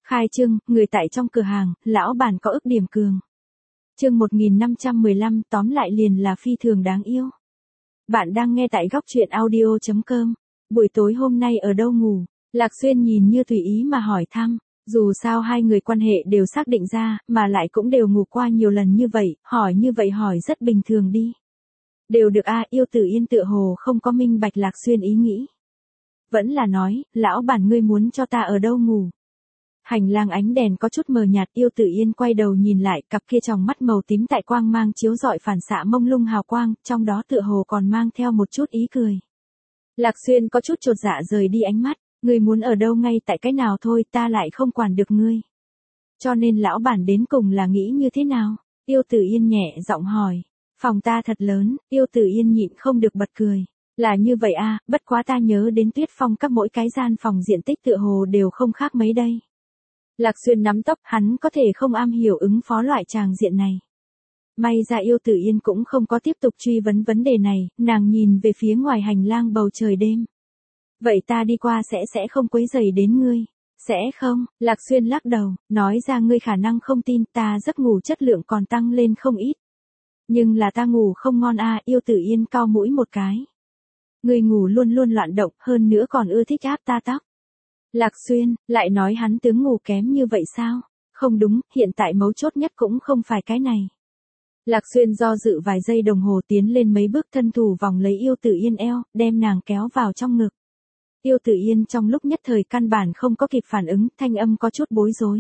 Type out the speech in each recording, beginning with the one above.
Khai trương, người tại trong cửa hàng, lão bản có ức điểm cường. Chương 1515 tóm lại liền là phi thường đáng yêu. Bạn đang nghe tại góc truyện audio.com. Buổi tối hôm nay ở đâu ngủ? Lạc Xuyên nhìn như tùy ý mà hỏi thăm. Dù sao hai người quan hệ đều xác định ra, mà lại cũng đều ngủ qua nhiều lần như vậy hỏi rất bình thường đi. Đều được a. Yêu Tử Yên tựa hồ không có minh bạch Lạc Xuyên ý nghĩ. Vẫn là nói, lão bản ngươi muốn cho ta ở đâu ngủ? Hành lang ánh đèn có chút mờ nhạt, Yêu Tử Yên quay đầu nhìn lại, cặp kia tròng mắt màu tím tại quang mang chiếu rọi phản xạ mông lung hào quang, trong đó tựa hồ còn mang theo một chút ý cười. Lạc Xuyên có chút chột dạ rời đi ánh mắt, ngươi muốn ở đâu ngay tại cái nào thôi, ta lại không quản được ngươi. Cho nên lão bản đến cùng là nghĩ như thế nào? Yêu Tử Yên nhẹ giọng hỏi. Phòng ta thật lớn, Yêu Tử Yên nhịn không được bật cười. Là như vậy a, bất quá ta nhớ đến Tuyết Phong các mỗi cái gian phòng diện tích tựa hồ đều không khác mấy đây. Lạc Xuyên nắm tóc, hắn có thể không am hiểu ứng phó loại tràng diện này. May ra Yêu Tử Yên cũng không có tiếp tục truy vấn vấn đề này, nàng nhìn về phía ngoài hành lang bầu trời đêm. Vậy ta đi qua sẽ không quấy rầy đến ngươi. Sẽ không, Lạc Xuyên lắc đầu, nói ra ngươi khả năng không tin, ta giấc ngủ chất lượng còn tăng lên không ít. Nhưng là ta ngủ không ngon a. Yêu Tử Yên cau mũi một cái. Ngươi ngủ luôn luôn loạn động, hơn nữa còn ưa thích áp ta tóc. Lạc Xuyên, lại nói hắn tướng ngủ kém như vậy sao? Không đúng, hiện tại mấu chốt nhất cũng không phải cái này. Lạc Xuyên do dự vài giây đồng hồ tiến lên mấy bước thân thủ vòng lấy Yêu Tử Yên eo, đem nàng kéo vào trong ngực. Yêu Tử Yên trong lúc nhất thời căn bản không có kịp phản ứng, thanh âm có chút bối rối.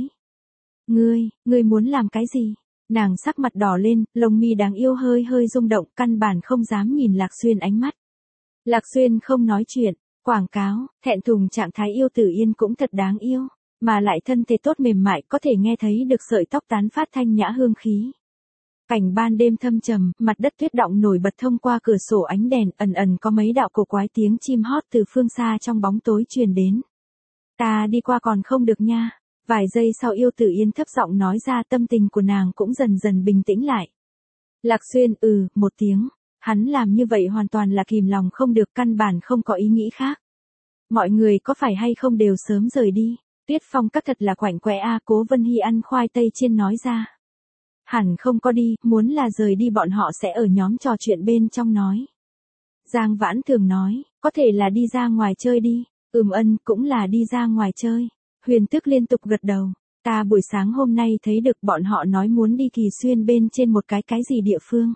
Ngươi muốn làm cái gì? Nàng sắc mặt đỏ lên, lông mi đáng yêu hơi rung động, căn bản không dám nhìn Lạc Xuyên ánh mắt. Lạc Xuyên không nói chuyện, quảng cáo, thẹn thùng trạng thái Yêu Tử Yên cũng thật đáng yêu, mà lại thân thể tốt mềm mại, có thể nghe thấy được sợi tóc tán phát thanh nhã hương khí. Cảnh ban đêm thâm trầm, mặt đất tuyết động nổi bật thông qua cửa sổ ánh đèn, ẩn có mấy đạo cổ quái tiếng chim hót từ phương xa trong bóng tối truyền đến. Ta đi qua còn không được nha. Vài giây sau Yêu Tử Yên thấp giọng nói ra, tâm tình của nàng cũng dần dần bình tĩnh lại. Lạc Xuyên một tiếng, hắn làm như vậy hoàn toàn là kìm lòng không được, căn bản không có ý nghĩ khác. Mọi người có phải hay không đều sớm rời đi? Tuyết Phong các thật là quạnh quẽ a. Cố Vân Hy ăn khoai tây chiên nói ra. Hẳn không có đi, muốn là rời đi bọn họ sẽ ở nhóm trò chuyện bên trong nói. Giang Vãn Thường nói, có thể là đi ra ngoài chơi đi. Cũng là đi ra ngoài chơi. Huyền Tước liên tục gật đầu. Ta buổi sáng hôm nay thấy được bọn họ nói muốn đi Kỳ Xuyên bên trên một cái gì địa phương.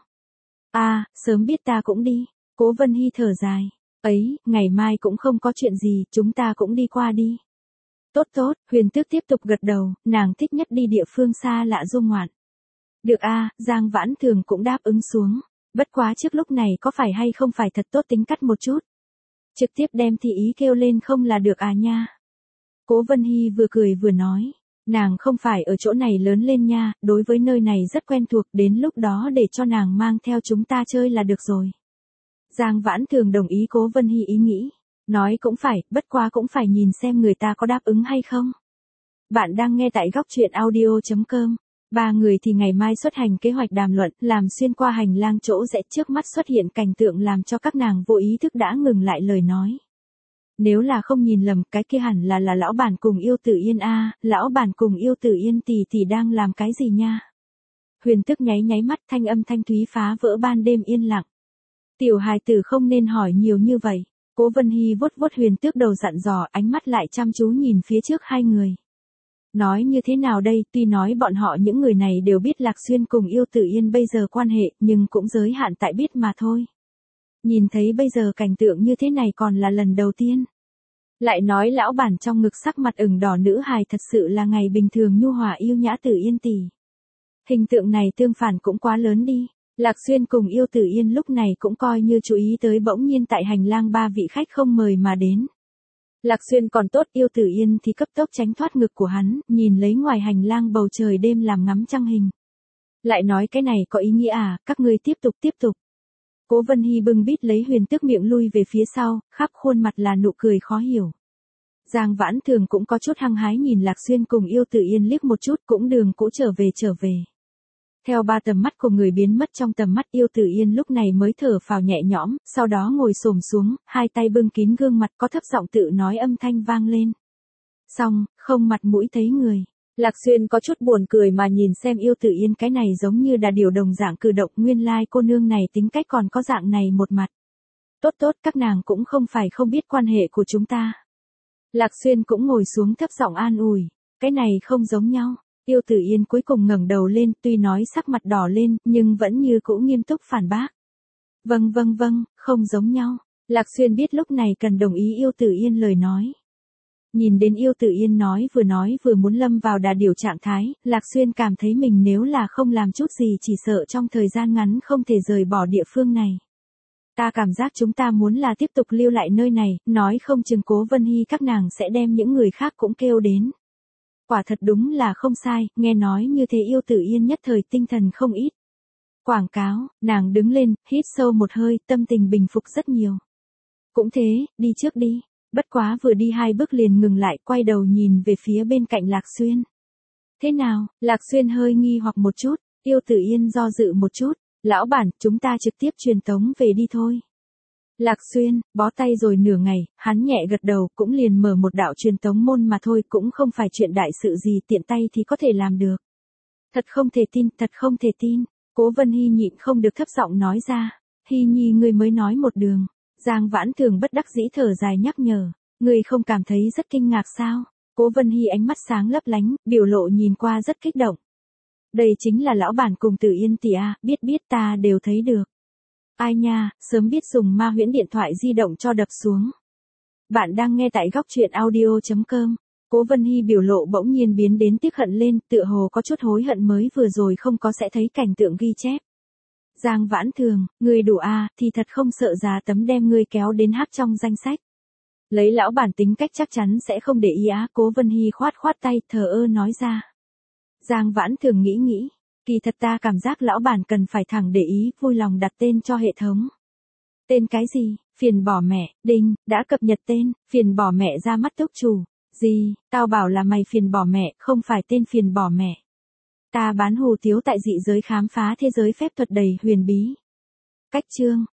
Sớm biết ta cũng đi. Cố Vân Hy thở dài. Ngày mai cũng không có chuyện gì, chúng ta cũng đi qua đi. Tốt, Huyền Tước tiếp tục gật đầu, nàng thích nhất đi địa phương xa lạ du ngoạn. Được Giang Vãn Thường cũng đáp ứng xuống. Bất quá trước lúc này có phải hay không phải thật tốt tính cắt một chút. Trực tiếp đem thị ý kêu lên không là được nha. Cố Vân Hy vừa cười vừa nói. Nàng không phải ở chỗ này lớn lên nha, đối với nơi này rất quen thuộc, đến lúc đó để cho nàng mang theo chúng ta chơi là được rồi. Giang Vãn Thường đồng ý Cố Vân Hy ý nghĩ. Nói cũng phải, bất quá cũng phải nhìn xem người ta có đáp ứng hay không. Bạn đang nghe tại góc truyện audio.com. Ba người thì ngày mai xuất hành kế hoạch đàm luận, làm xuyên qua hành lang chỗ rẽ, trước mắt xuất hiện cảnh tượng làm cho các nàng vô ý thức đã ngừng lại lời nói. Nếu là không nhìn lầm, cái kia hẳn là lão bản cùng Yêu Tử Yên lão bản cùng Yêu Tử Yên tỷ đang làm cái gì nha? Huyền Tước nháy mắt, thanh âm thanh thúy phá vỡ ban đêm yên lặng. Tiểu hài tử không nên hỏi nhiều như vậy. Cố Vân Hy vuốt Huyền Tước đầu dặn dò, ánh mắt lại chăm chú nhìn phía trước hai người. Nói như thế nào đây, tuy nói bọn họ những người này đều biết Lạc Xuyên cùng Yêu Tử Yên bây giờ quan hệ, nhưng cũng giới hạn tại biết mà thôi. Nhìn thấy bây giờ cảnh tượng như thế này còn là lần đầu tiên. Lại nói lão bản trong ngực sắc mặt ửng đỏ nữ hài thật sự là ngày bình thường nhu hòa yêu nhã Tử Yên tỷ. Hình tượng này tương phản cũng quá lớn đi. Lạc Xuyên cùng Yêu Tử Yên lúc này cũng coi như chú ý tới bỗng nhiên tại hành lang ba vị khách không mời mà đến. Lạc Xuyên còn tốt, Yêu Tử Yên thì cấp tốc tránh thoát ngực của hắn, nhìn lấy ngoài hành lang bầu trời đêm làm ngắm trăng hình. Lại nói cái này có ý nghĩa các ngươi tiếp tục. Cố Vân Hy bưng bít lấy Huyền Tước miệng lui về phía sau, khắp khuôn mặt là nụ cười khó hiểu. Giang Vãn Thường cũng có chút hăng hái nhìn Lạc Xuyên cùng Yêu Tử Yên liếc một chút, cũng đường cũ trở về. Theo ba tầm mắt của người biến mất trong tầm mắt, Yêu Tử Yên lúc này mới thở phào nhẹ nhõm, sau đó ngồi xổm xuống, hai tay bưng kín gương mặt, có thấp giọng tự nói âm thanh vang lên. Xong, không mặt mũi thấy người. Lạc Xuyên có chút buồn cười mà nhìn xem Yêu Tử Yên cái này giống như đà điểu đồng dạng cử động, nguyên lai cô nương này tính cách còn có dạng này một mặt. Tốt tốt, các nàng cũng không phải không biết quan hệ của chúng ta. Lạc Xuyên cũng ngồi xuống thấp giọng an ủi, cái này không giống nhau. Yêu Tử Yên cuối cùng ngẩng đầu lên, tuy nói sắc mặt đỏ lên, nhưng vẫn như cũ nghiêm túc phản bác. Vâng, không giống nhau. Lạc Xuyên biết lúc này cần đồng ý Yêu Tử Yên lời nói. Nhìn đến Yêu Tử Yên nói vừa muốn lâm vào đà điểu trạng thái, Lạc Xuyên cảm thấy mình nếu là không làm chút gì chỉ sợ trong thời gian ngắn không thể rời bỏ địa phương này. Ta cảm giác chúng ta muốn là tiếp tục lưu lại nơi này, nói không chừng Cố Vân Hy các nàng sẽ đem những người khác cũng kêu đến. Quả thật đúng là không sai, nghe nói như thế Yêu Tử Yên nhất thời tinh thần không ít. Quảng cáo, nàng đứng lên, hít sâu một hơi, tâm tình bình phục rất nhiều. Cũng thế, đi trước đi. Bất quá vừa đi 2 bước liền ngừng lại, quay đầu nhìn về phía bên cạnh Lạc Xuyên. Thế nào? Lạc Xuyên hơi nghi hoặc một chút, Yêu Tử Yên do dự một chút. Lão bản, chúng ta trực tiếp truyền tống về đi thôi. Lạc Xuyên, bó tay rồi nửa ngày, hắn nhẹ gật đầu, cũng liền mở một đạo truyền tống môn mà thôi, cũng không phải chuyện đại sự gì, tiện tay thì có thể làm được. Thật không thể tin, Cố Vân Hy nhịn không được thấp giọng nói ra. Hy nhi ngươi mới nói một đường. Giang Vãn Thường bất đắc dĩ thở dài nhắc nhở, ngươi không cảm thấy rất kinh ngạc sao? Cố Vân Hy ánh mắt sáng lấp lánh, biểu lộ nhìn qua rất kích động. Đây chính là lão bản cùng Tử Yên tỷ a, biết ta đều thấy được. Ai nha, sớm biết dùng ma huyễn điện thoại di động cho đập xuống. Bạn đang nghe tại góc truyện audio.com. Cố Vân Hy biểu lộ bỗng nhiên biến đến tiếc hận lên, tựa hồ có chút hối hận mới vừa rồi không có sẽ thấy cảnh tượng ghi chép. Giang Vãn Thường, ngươi đủ a, thì thật không sợ già tấm đem ngươi kéo đến hắc trong danh sách. Lấy lão bản tính cách chắc chắn sẽ không để ý á, Cố Vân Hy khoát tay, thờ ơ nói ra. Giang Vãn Thường nghĩ, kỳ thật ta cảm giác lão bản cần phải thẳng để ý, vui lòng đặt tên cho hệ thống. Tên cái gì? Phiền bỏ mẹ, đinh, đã cập nhật tên, phiền bỏ mẹ ra mắt túc chủ. Gì, tao bảo là mày phiền bỏ mẹ, không phải tên phiền bỏ mẹ. Ta bán hủ tiếu tại dị giới khám phá thế giới phép thuật đầy huyền bí. Cách chương,